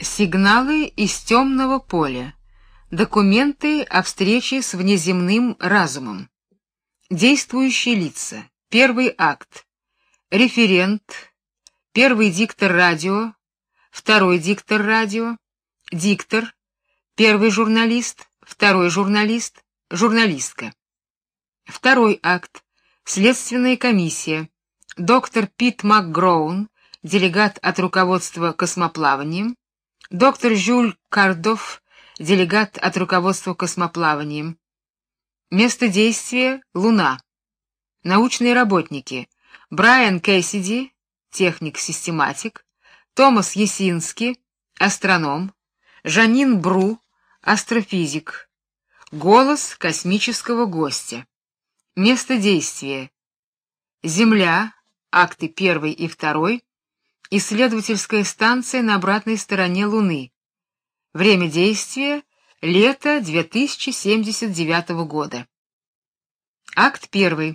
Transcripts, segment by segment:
Сигналы из темного поля. Документы о встрече с внеземным разумом. Действующие лица. Первый акт. Референт. Первый диктор радио. Второй диктор радио. Диктор. Первый журналист. Второй журналист. Журналистка. Второй акт. Следственная комиссия. Доктор Пит МакГроун, делегат от руководства космоплаванием. Доктор Жюль Кардофф, делегат от руководства космоплаванием. Место действия — Луна. Научные работники: Брайан Кэссиди, техник-систематик, Томас Ясински, астроном, Жанин Бру, астрофизик. Голос космического гостя. Место действия — Земля, акты 1 и 2, исследовательская станция на обратной стороне Луны. Время действия — лето 2079 года. Акт 1.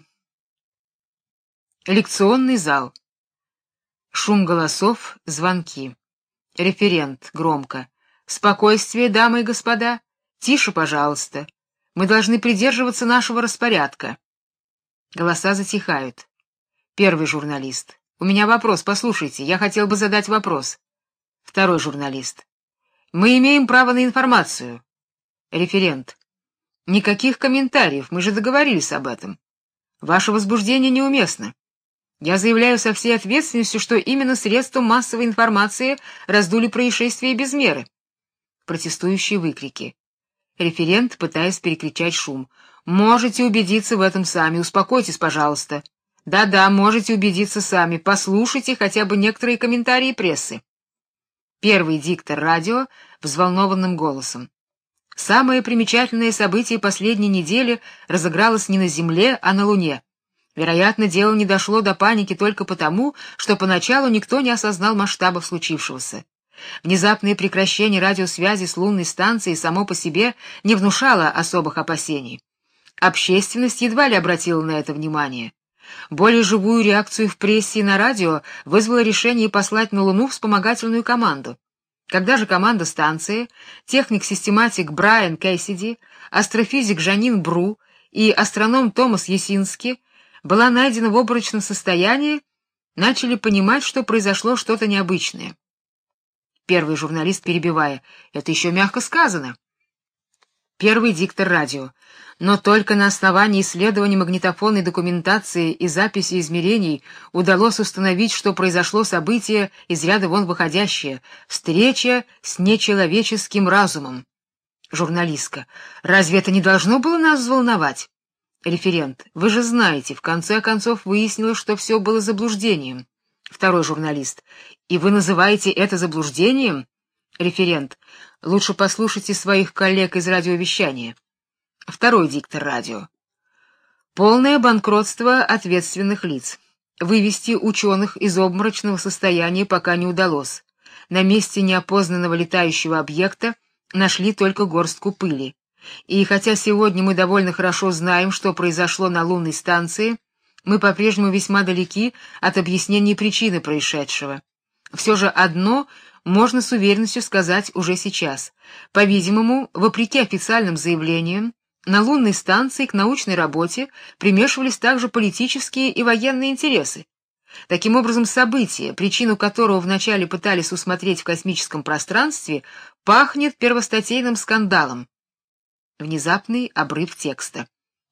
Лекционный зал. Шум голосов, звонки. Референт громко: «Спокойствие, дамы и господа! Тише, пожалуйста! Мы должны придерживаться нашего распорядка!» Голоса затихают. Первый журналист: «У меня вопрос, послушайте, я хотел бы задать вопрос». Второй журналист: «Мы имеем право на информацию». Референт: «Никаких комментариев, мы же договорились об этом. Ваше возбуждение неуместно. Я заявляю со всей ответственностью, что именно средства массовой информации раздули происшествие без меры». Протестующие выкрики. Референт, пытаясь перекричать шум: «Можете убедиться в этом сами, успокойтесь, пожалуйста. Да-да, можете убедиться сами, послушайте хотя бы некоторые комментарии прессы». Первый диктор радио взволнованным голосом: «Самое примечательное событие последней недели разыгралось не на Земле, а на Луне. Вероятно, дело не дошло до паники только потому, что поначалу никто не осознал масштабов случившегося. Внезапное прекращение радиосвязи с лунной станцией само по себе не внушало особых опасений. Общественность едва ли обратила на это внимание. Более живую реакцию в прессе и на радио вызвало решение послать на Луну вспомогательную команду. Когда же команда станции, техник-систематик Брайан Кэссиди, астрофизик Жанин Бру и астроном Томас Ясински была найдена в обморочном состоянии, начали понимать, что произошло что-то необычное. Первый журналист, перебивая: «Это еще мягко сказано». Первый диктор радио: «Но только на основании исследований магнитофонной документации и записи измерений удалось установить, что произошло событие из ряда вон выходящее — встреча с нечеловеческим разумом». Журналистка: «Разве это не должно было нас взволновать?» Референт: «Вы же знаете, в конце концов выяснилось, что все было заблуждением». Второй журналист: «И вы называете это заблуждением?» Референт: «Лучше послушайте своих коллег из радиовещания». Второй диктор радио: «Полное банкротство ответственных лиц. Вывести ученых из обморочного состояния пока не удалось. На месте неопознанного летающего объекта нашли только горстку пыли. И хотя сегодня мы довольно хорошо знаем, что произошло на лунной станции, мы по-прежнему весьма далеки от объяснения причины происшедшего. Все же одно можно с уверенностью сказать уже сейчас. По-видимому, вопреки официальным заявлениям, на лунной станции к научной работе примешивались также политические и военные интересы. Таким образом, событие, причину которого вначале пытались усмотреть в космическом пространстве, пахнет первостатейным скандалом». Внезапный обрыв текста.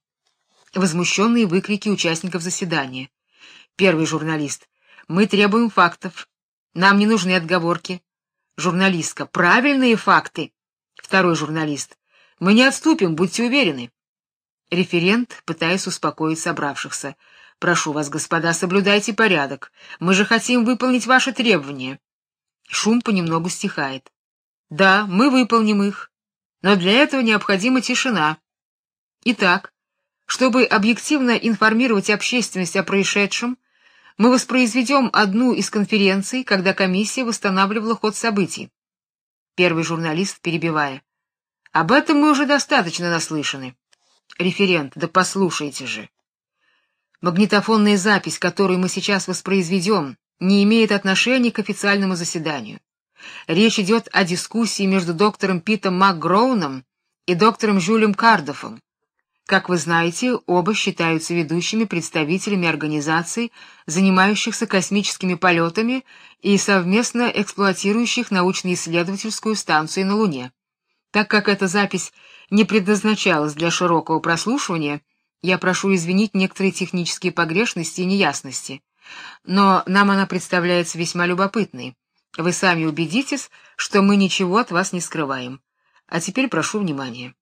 Возмущенные выкрики участников заседания. Первый журналист: «Мы требуем фактов. Нам не нужны отговорки». Журналистка: «Правильные факты». Второй журналист: «Мы не отступим, будьте уверены». Референт, пытаясь успокоить собравшихся: «Прошу вас, господа, соблюдайте порядок. Мы же хотим выполнить ваши требования». Шум понемногу стихает. «Да, мы выполним их, но для этого необходима тишина. Итак, чтобы объективно информировать общественность о происшедшем, мы воспроизведем одну из конференций, когда комиссия восстанавливала ход событий». Первый журналист, перебивая: «Об этом мы уже достаточно наслышаны». Референт: «Да послушайте же. Магнитофонная запись, которую мы сейчас воспроизведем, не имеет отношения к официальному заседанию. Речь идет о дискуссии между доктором Питом МакГроуном и доктором Жюлем Кардофом. Как вы знаете, оба считаются ведущими представителями организаций, занимающихся космическими полетами и совместно эксплуатирующих научно-исследовательскую станцию на Луне. Так как эта запись не предназначалась для широкого прослушивания, я прошу извинить некоторые технические погрешности и неясности. Но нам она представляется весьма любопытной. Вы сами убедитесь, что мы ничего от вас не скрываем. А теперь прошу внимания.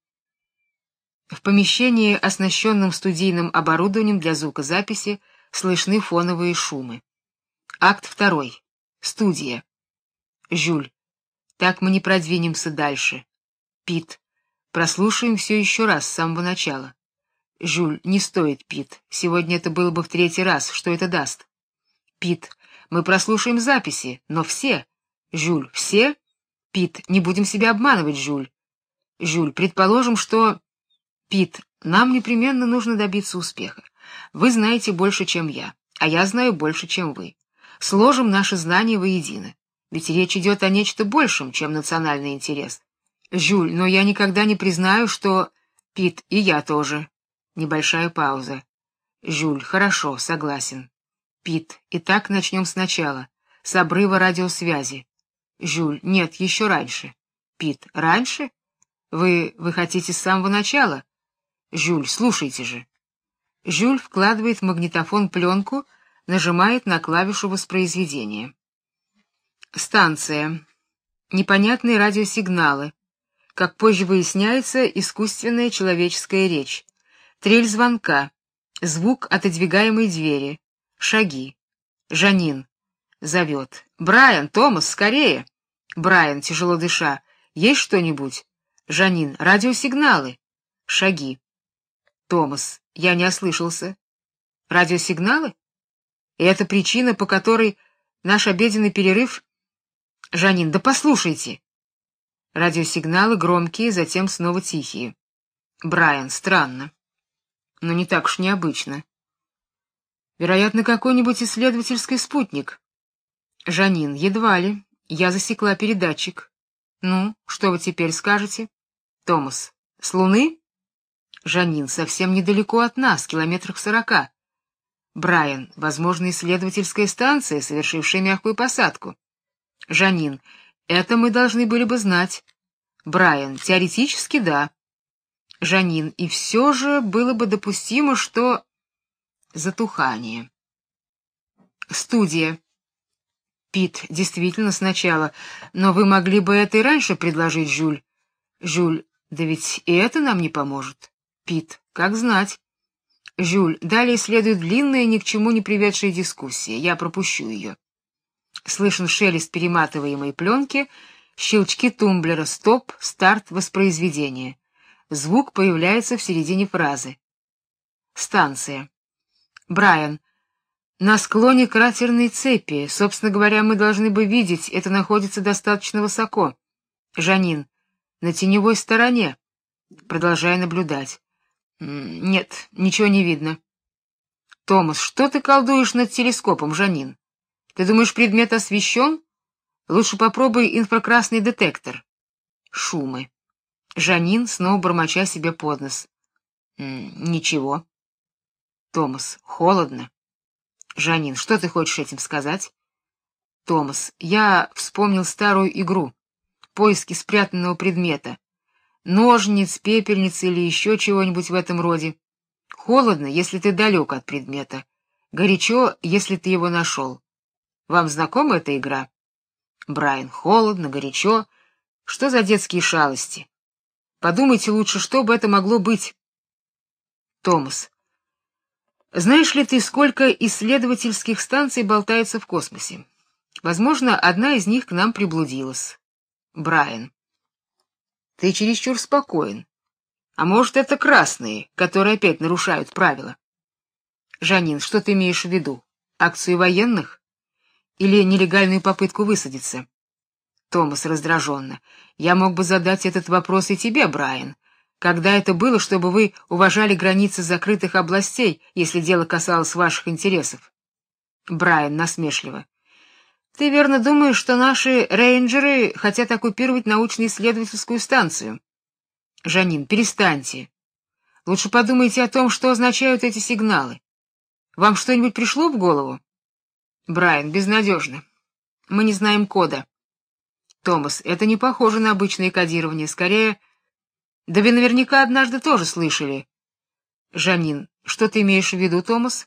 В помещении, оснащенном студийным оборудованием для звукозаписи, слышны фоновые шумы. Акт 2. Студия. Жюль. Так мы не продвинемся дальше. Пит. Прослушаем все еще раз с самого начала. Жюль. Не стоит, Пит. Сегодня это было бы в 3-й раз. Что это даст? Пит. Мы прослушаем записи, но все. Жюль. Все? Пит. Не будем себя обманывать, Жюль. Жюль. Предположим, что... Пит. Нам непременно нужно добиться успеха. Вы знаете больше, чем я, а я знаю больше, чем вы. Сложим наши знания воедино. Ведь речь идет о нечто большем, чем национальный интерес. Жюль. Но я никогда не признаю, что... Пит. И я тоже. Небольшая пауза. Жюль. Хорошо, согласен. Пит. Итак, начнем сначала. С обрыва радиосвязи. Жюль. Нет, еще раньше. Пит. Раньше? Вы хотите с самого начала? Жюль. Слушайте же. Жюль вкладывает в магнитофон пленку, нажимает на клавишу воспроизведения. Станция. Непонятные радиосигналы. Как позже выясняется, искусственная человеческая речь. Трель звонка. Звук отодвигаемой двери. Шаги. Жанин зовет. Брайан, Томас, скорее. Брайан, тяжело дыша. Есть что-нибудь? Жанин. Радиосигналы. Шаги. Томас. Я не ослышался. Радиосигналы? И это причина, по которой наш обеденный перерыв... Жанин. Да послушайте. Радиосигналы громкие, затем снова тихие. Брайан. Странно. Но не так уж необычно. Вероятно, какой-нибудь исследовательский спутник. Жанин. Едва ли. Я засекла передатчик. Ну, что вы теперь скажете? Томас. С Луны? Жанин. Совсем недалеко от нас, километрах 40. Брайан. Возможно, исследовательская станция, совершившая мягкую посадку. Жанин. Это мы должны были бы знать. Брайан. Теоретически, да. Жанин. И все же было бы допустимо, что... Затухание. Студия. Пит. Действительно, сначала. Но вы могли бы это и раньше предложить, Жюль. Жюль. Да ведь и это нам не поможет. Пит. Как знать. Жюль. Далее следует длинная, ни к чему не приведшая дискуссия. Я пропущу ее. Слышен шелест перематываемой пленки, щелчки тумблера, стоп, старт воспроизведения. Звук появляется в середине фразы. Станция. Брайан. На склоне кратерной цепи. Собственно говоря, мы должны бы видеть, это находится достаточно высоко. Жанин. На теневой стороне. Продолжая наблюдать. Нет, ничего не видно. Томас. Что ты колдуешь над телескопом, Жанин? Ты думаешь, предмет освещен? Лучше попробуй инфракрасный детектор. Шумы. Жанин, снова бормоча себе под нос. Ничего. Томас. Холодно. Жанин. Что ты хочешь этим сказать? Томас. Я вспомнил старую игру. Поиски спрятанного предмета. Ножниц, пепельницы или еще чего-нибудь в этом роде. Холодно, если ты далек от предмета. Горячо, если ты его нашел. Вам знакома эта игра? Брайан. Холодно, горячо. Что за детские шалости? Подумайте лучше, что бы это могло быть. Томас. Знаешь ли ты, сколько исследовательских станций болтается в космосе? Возможно, одна из них к нам приблудилась. Брайан. Ты чересчур спокоен. А может, это красные, которые опять нарушают правила? Жанин. Что ты имеешь в виду? Акцию военных? Или нелегальную попытку высадиться? Томас раздраженно. Я мог бы задать этот вопрос и тебе, Брайан. Когда это было, чтобы вы уважали границы закрытых областей, если дело касалось ваших интересов? Брайан насмешливо. Ты верно думаешь, что наши рейнджеры хотят оккупировать научно-исследовательскую станцию? Жанин, перестаньте. Лучше подумайте о том, что означают эти сигналы. Вам что-нибудь пришло в голову? Брайан, безнадежно. Мы не знаем кода. Томас, это не похоже на обычное кодирование, скорее... Да вы наверняка однажды тоже слышали. Жанин, что ты имеешь в виду, Томас?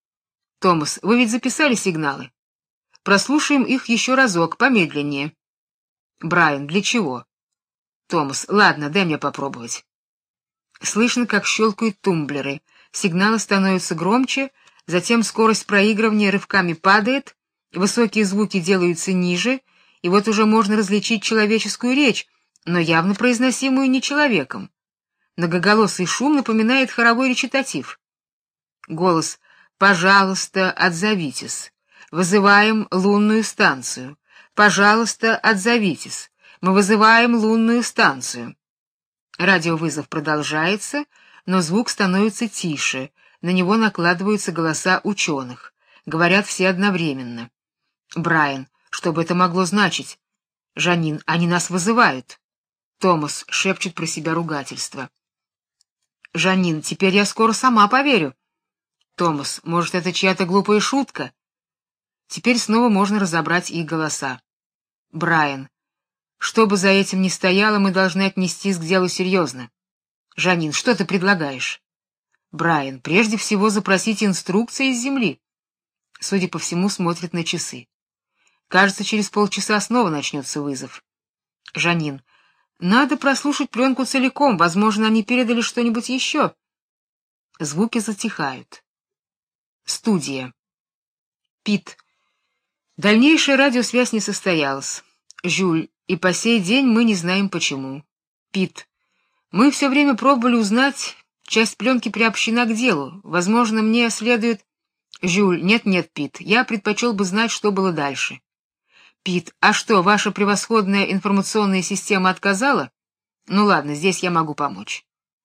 Томас, вы ведь записали сигналы. Прослушаем их еще разок, помедленнее. Брайан, для чего? Томас, ладно, дай мне попробовать. Слышно, как щелкают тумблеры. Сигналы становятся громче, затем скорость проигрывания рывками падает, высокие звуки делаются ниже, и вот уже можно различить человеческую речь, но явно произносимую не человеком. Многоголосый шум напоминает хоровой речитатив. Голос: «Пожалуйста, отзовитесь. Вызываем лунную станцию. Пожалуйста, отзовитесь. Мы вызываем лунную станцию». Радиовызов продолжается, но звук становится тише, на него накладываются голоса ученых. Говорят все одновременно. Брайан, что бы это могло значить? Жанин, они нас вызывают. Томас шепчет про себя ругательство. Жанин, теперь я скоро сама поверю. Томас, может, это чья-то глупая шутка? Теперь снова можно разобрать их голоса. Брайан, что бы за этим ни стояло, мы должны отнестись к делу серьезно. Жанин, что ты предлагаешь? Брайан, прежде всего запросить инструкции из земли. Судя по всему, смотрит на часы. Кажется, через полчаса снова начнется вызов. Жанин, надо прослушать пленку целиком, возможно, они передали что-нибудь еще. Звуки затихают. Студия. Пит. Дальнейшая радиосвязь не состоялась. Жюль, и по сей день мы не знаем почему. Пит. Мы все время пробовали узнать, часть пленки приобщена к делу. Возможно, мне следует... Жюль, нет, Пит, я предпочел бы знать, что было дальше. Пит, а что, ваша превосходная информационная система отказала? Ну ладно, здесь я могу помочь.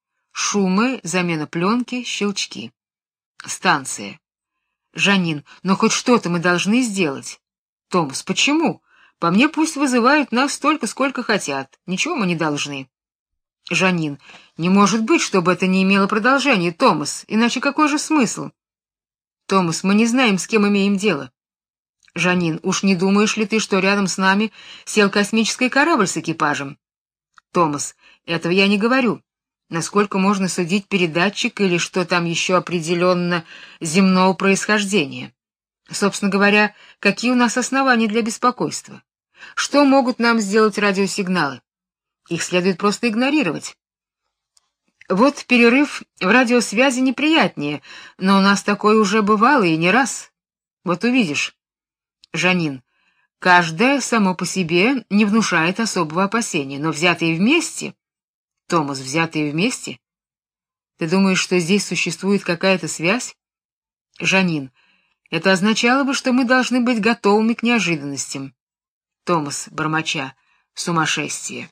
Шумы, замена пленки, щелчки. Станция. Жанин, но хоть что-то мы должны сделать. Томас, почему? По мне пусть вызывают нас столько, сколько хотят. Ничего мы не должны. Жанин, не может быть, чтобы это не имело продолжения, Томас, иначе какой же смысл? Томас, мы не знаем, с кем имеем дело. Жанин, уж не думаешь ли ты, что рядом с нами сел космический корабль с экипажем? Томас, этого я не говорю. Насколько можно судить, передатчик или что там еще определенно земного происхождения? Собственно говоря, какие у нас основания для беспокойства? Что могут нам сделать радиосигналы? Их следует просто игнорировать. Вот перерыв в радиосвязи неприятнее, но у нас такое уже бывало и не раз. Вот увидишь. Жанин, каждое само по себе не внушает особого опасения, но взятые вместе... Томас, взятые вместе? Ты думаешь, что здесь существует какая-то связь? Жанин, это означало бы, что мы должны быть готовыми к неожиданностям. Томас, бормоча, сумасшествие.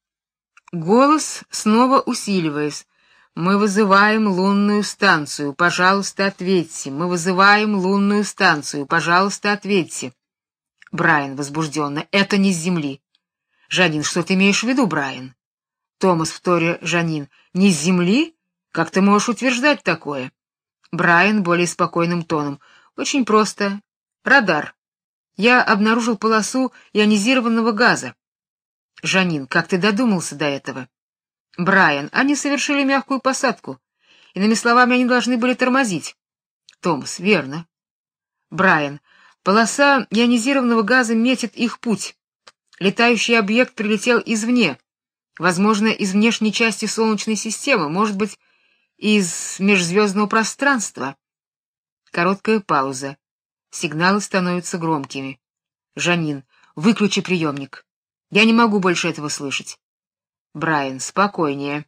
Голос, снова усиливаясь. Мы вызываем лунную станцию, пожалуйста, ответьте. Мы вызываем лунную станцию, пожалуйста, ответьте. Брайан возбужденно. Это не с земли. Жанин, что ты имеешь в виду, Брайан? Томас, вторя Жанин. Не с земли? Как ты можешь утверждать такое? Брайан более спокойным тоном. Очень просто. Радар. Я обнаружил полосу ионизированного газа. Жанин, как ты додумался до этого? Брайан, они совершили мягкую посадку. Иными словами, они должны были тормозить. Томас, верно. Брайан, полоса ионизированного газа метит их путь. Летающий объект прилетел извне. Возможно, из внешней части Солнечной системы, может быть, из межзвездного пространства. Короткая пауза. Сигналы становятся громкими. Жанин, выключи приемник. Я не могу больше этого слышать. Брайан, спокойнее.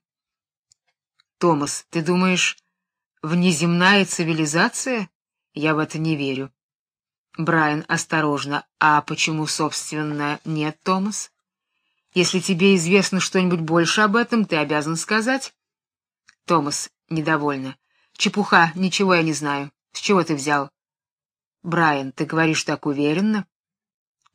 Томас, ты думаешь, внеземная цивилизация? Я в это не верю. Брайан, осторожно. А почему, собственно, нет, Томас? Если тебе известно что-нибудь больше об этом, ты обязан сказать. Томас, недовольно. Чепуха, ничего я не знаю. С чего ты взял? Брайан, ты говоришь так уверенно?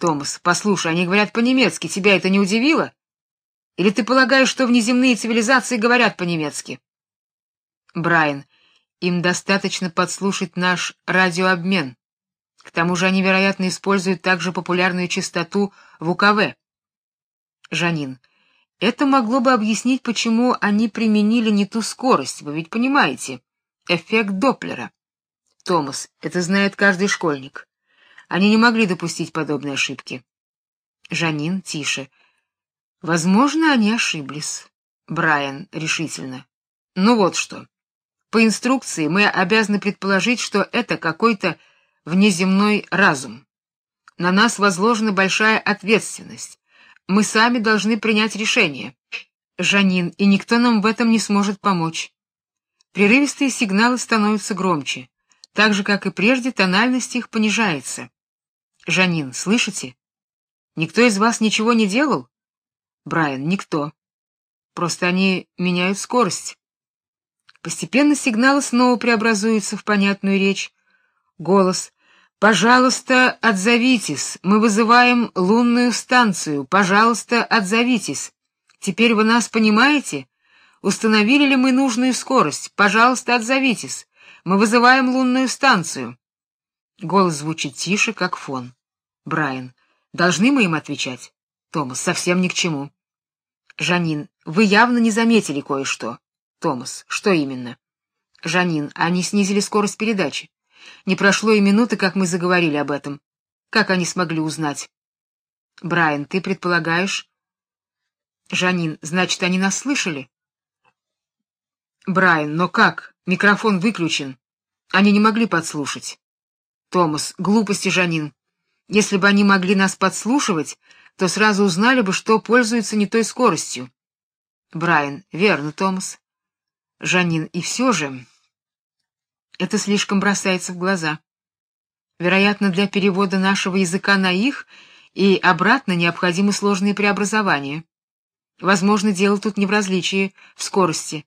Томас, послушай, они говорят по-немецки, тебя это не удивило? Или ты полагаешь, что внеземные цивилизации говорят по-немецки? Брайан, им достаточно подслушать наш радиообмен. К тому же они, вероятно, используют также популярную частоту в УКВ. Жанин, это могло бы объяснить, почему они применили не ту скорость, вы ведь понимаете. Эффект Доплера. Томас, это знает каждый школьник. Они не могли допустить подобной ошибки. Жанин, тише. Возможно, они ошиблись. Брайан, решительно. Ну вот что. По инструкции мы обязаны предположить, что это какой-то внеземной разум. На нас возложена большая ответственность. Мы сами должны принять решение. Жанин, и никто нам в этом не сможет помочь. Прерывистые сигналы становятся громче. Так же, как и прежде, тональность их понижается. Жанин, слышите? Никто из вас ничего не делал? Брайан, никто. Просто они меняют скорость. Постепенно сигналы снова преобразуются в понятную речь. Голос. Пожалуйста, отзовитесь. Мы вызываем лунную станцию. Пожалуйста, отзовитесь. Теперь вы нас понимаете? Установили ли мы нужную скорость? Пожалуйста, отзовитесь. Мы вызываем лунную станцию. Голос звучит тише, как фон. Брайан. Должны мы им отвечать? Томас. Совсем ни к чему. Жанин. Вы явно не заметили кое-что. Томас. Что именно? Жанин. Они снизили скорость передачи. Не прошло и минуты, как мы заговорили об этом. Как они смогли узнать? Брайан. Ты предполагаешь? Жанин. Значит, они нас слышали? Брайан. Но как? Микрофон выключен. Они не могли подслушать. Томас. Глупости, Жанин. Если бы они могли нас подслушивать, то сразу узнали бы, что пользуются не той скоростью. Брайан. Верно, Томас. Жанин. И все же это слишком бросается в глаза. Вероятно, для перевода нашего языка на их и обратно необходимы сложные преобразования. Возможно, дело тут не в различии в скорости.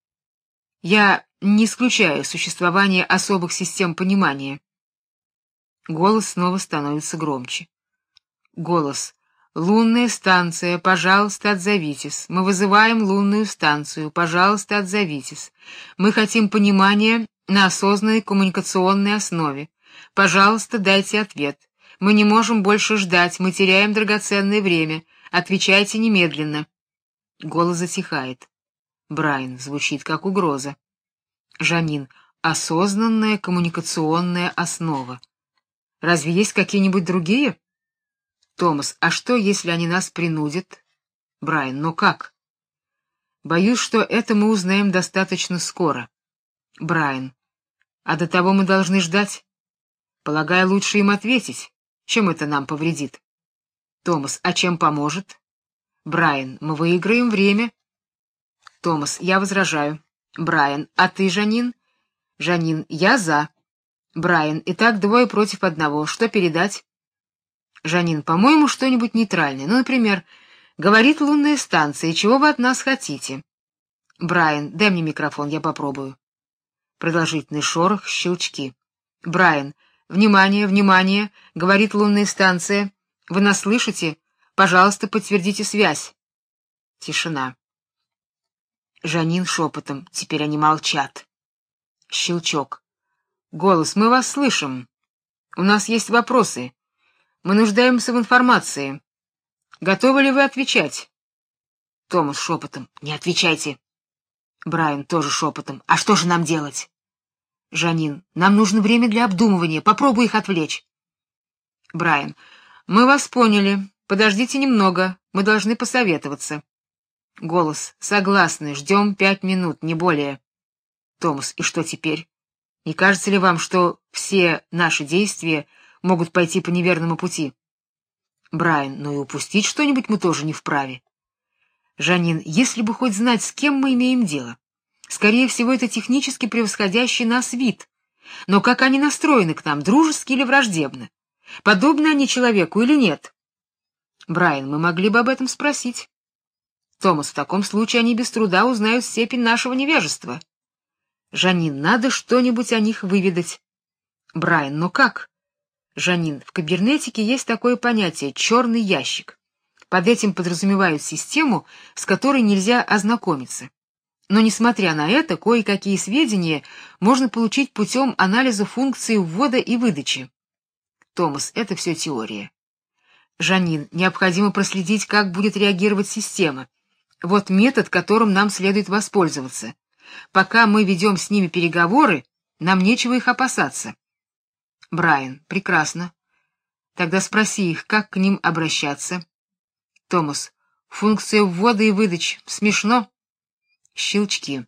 Я не исключаю существование особых систем понимания. Голос снова становится громче. Голос. Лунная станция, пожалуйста, отзовитесь. Мы вызываем лунную станцию, пожалуйста, отзовитесь. Мы хотим понимания на осознанной коммуникационной основе. Пожалуйста, дайте ответ. Мы не можем больше ждать, мы теряем драгоценное время. Отвечайте немедленно. Голос затихает. Брайан, звучит как угроза. Жанин. Осознанная коммуникационная основа. Разве есть какие-нибудь другие? Томас. А что, если они нас принудят? Брайан. Но как? Боюсь, что это мы узнаем достаточно скоро. Брайан. А до того мы должны ждать? Полагаю, лучше им ответить. Чем это нам повредит? Томас. А чем поможет? Брайан. Мы выиграем время. Томас. Я возражаю. Брайан. А ты, Жанин? Жанин. Я за. Брайан. Итак, 2 против 1. Что передать? Жанин. По-моему, что-нибудь нейтральное. Ну, например, говорит лунная станция, чего вы от нас хотите? Брайан. Дай мне микрофон, я попробую. Продолжительный шорох, щелчки. Брайан. Внимание, внимание, говорит лунная станция. Вы нас слышите? Пожалуйста, подтвердите связь. Тишина. Жанин шепотом. Теперь они молчат. Щелчок. Голос. Мы вас слышим. У нас есть вопросы. Мы нуждаемся в информации. Готовы ли вы отвечать? Томас шепотом. Не отвечайте. Брайан тоже шепотом. А что же нам делать? Жанин. Нам нужно время для обдумывания. Попробуй их отвлечь. Брайан. Мы вас поняли. Подождите немного. Мы должны посоветоваться. Голос. Согласны. Ждем 5 минут, не более. Томас. И что теперь? Не кажется ли вам, что все наши действия могут пойти по неверному пути? Брайан. Ну и упустить что-нибудь мы тоже не вправе. Жанин. Если бы хоть знать, с кем мы имеем дело. Скорее всего, это технически превосходящий нас вид. Но как они настроены к нам, дружески или враждебно? Подобны они человеку или нет? Брайан. Мы могли бы об этом спросить. Томас. В таком случае они без труда узнают степень нашего невежества. Жанин. Надо что-нибудь о них выведать. Брайан. Но как? Жанин, в кибернетике есть такое понятие «черный ящик». Под этим подразумевают систему, с которой нельзя ознакомиться. Но, несмотря на это, кое-какие сведения можно получить путем анализа функций ввода и выдачи. Томас, это все теория. Жанин, необходимо проследить, как будет реагировать система. Вот метод, которым нам следует воспользоваться. Пока мы ведем с ними переговоры, нам нечего их опасаться. Брайан, прекрасно. Тогда спроси их, как к ним обращаться. Томас, функция ввода и выдачи. Смешно? Щелчки.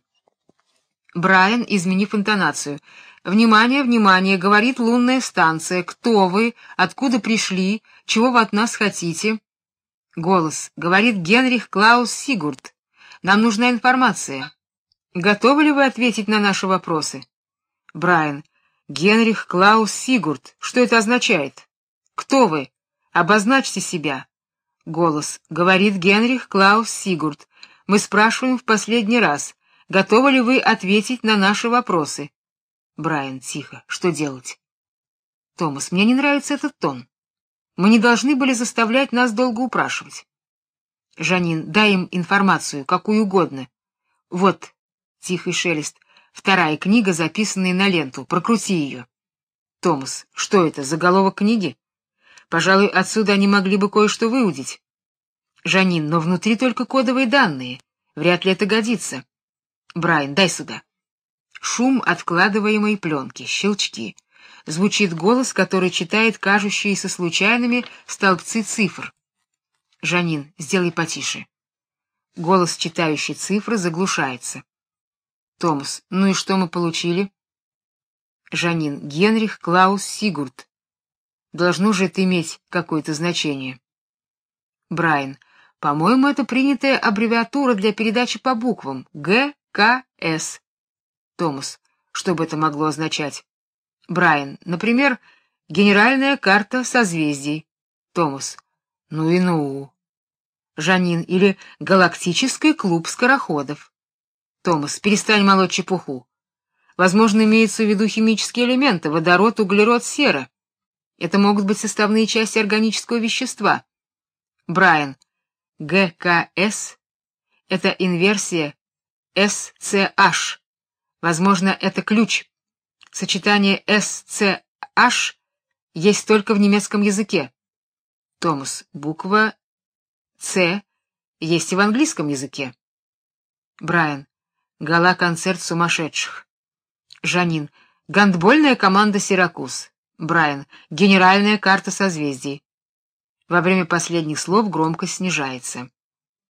Брайан, изменив интонацию. «Внимание, внимание!» — говорит лунная станция. «Кто вы? Откуда пришли? Чего вы от нас хотите?» Голос. Говорит Генрих Клаус Сигурд. «Нам нужна информация. Готовы ли вы ответить на наши вопросы?» Брайан. «Генрих Клаус Сигурд. Что это означает? Кто вы? Обозначьте себя». Голос. Говорит Генрих Клаус Сигурд. «Мы спрашиваем в последний раз. Готовы ли вы ответить на наши вопросы?» Брайан, тихо. Что делать? Томас, мне не нравится этот тон. Мы не должны были заставлять нас долго упрашивать. Жанин, дай им информацию, какую угодно. Вот, тихий шелест, вторая книга, записанная на ленту. Прокрути ее. Томас, что это, заголовок книги? Пожалуй, отсюда они могли бы кое-что выудить. Жанин, но внутри только кодовые данные. Вряд ли это годится. Брайан, дай сюда. Шум откладываемой пленки, щелчки. Звучит голос, который читает кажущиеся случайными столбцы цифр. Жанин, сделай потише. Голос, читающий цифры, заглушается. Томас, ну и что мы получили? Жанин, Генрих Клаус Сигурд. Должно же это иметь какое-то значение. Брайан, по-моему, это принятая аббревиатура для передачи по буквам. ГКС. Томас, что бы это могло означать? Брайан, например, генеральная карта созвездий. Томас, ну и ну. Жанин, или галактический клуб скороходов. Томас, перестань молоть чепуху. Возможно, имеются в виду химические элементы: водород, углерод, сера. Это могут быть составные части органического вещества. Брайан, ГКС — это инверсия SCH. Возможно, это ключ. Сочетание SCH есть только в немецком языке. Томас, буква С есть и в английском языке. Брайан, гала-концерт сумасшедших. Жанин, гандбольная команда Сиракуз. Брайан, генеральная карта созвездий. Во время последних слов громкость снижается.